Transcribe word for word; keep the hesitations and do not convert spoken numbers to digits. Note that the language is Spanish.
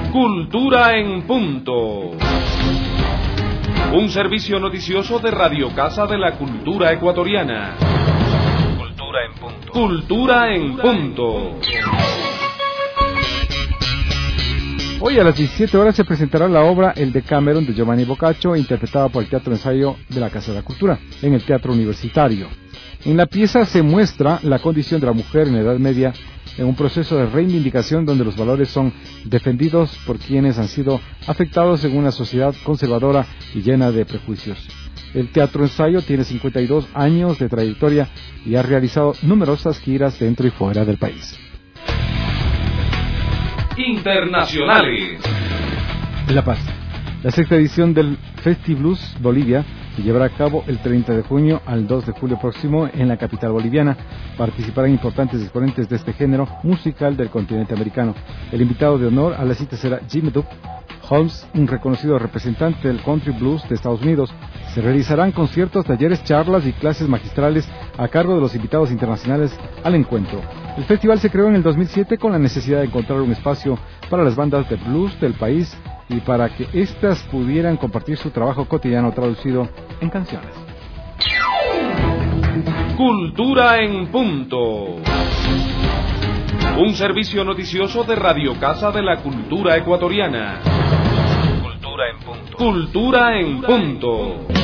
Cultura en punto. Un servicio noticioso de Radio Casa de la Cultura Ecuatoriana. Cultura en punto. Cultura en punto. Hoy a las diecisiete horas se presentará la obra El Decameron de Giovanni Boccaccio, interpretada por el Teatro Ensayo de la Casa de la Cultura, en el Teatro Universitario. En la pieza se muestra la condición de la mujer en la Edad Media en un proceso de reivindicación donde los valores son defendidos por quienes han sido afectados en una sociedad conservadora y llena de prejuicios. El Teatro Ensayo tiene cincuenta y dos años de trayectoria y ha realizado numerosas giras dentro y fuera del país. Internacionales. La Paz. La sexta edición del FestiBlues Bolivia se llevará a cabo el treinta de junio al dos de julio próximo en la capital boliviana. Participarán importantes exponentes de este género musical del continente americano. El invitado de honor a la cita será Jimmy Duke Holmes, un reconocido representante del country blues de Estados Unidos. Se realizarán conciertos, talleres, charlas y clases magistrales a cargo de los invitados internacionales al encuentro. El festival se creó en el dos mil siete con la necesidad de encontrar un espacio para las bandas de blues del país y para que éstas pudieran compartir su trabajo cotidiano traducido en canciones. Cultura en punto. Un servicio noticioso de Radio Casa de la Cultura Ecuatoriana. Cultura en punto. Cultura en punto.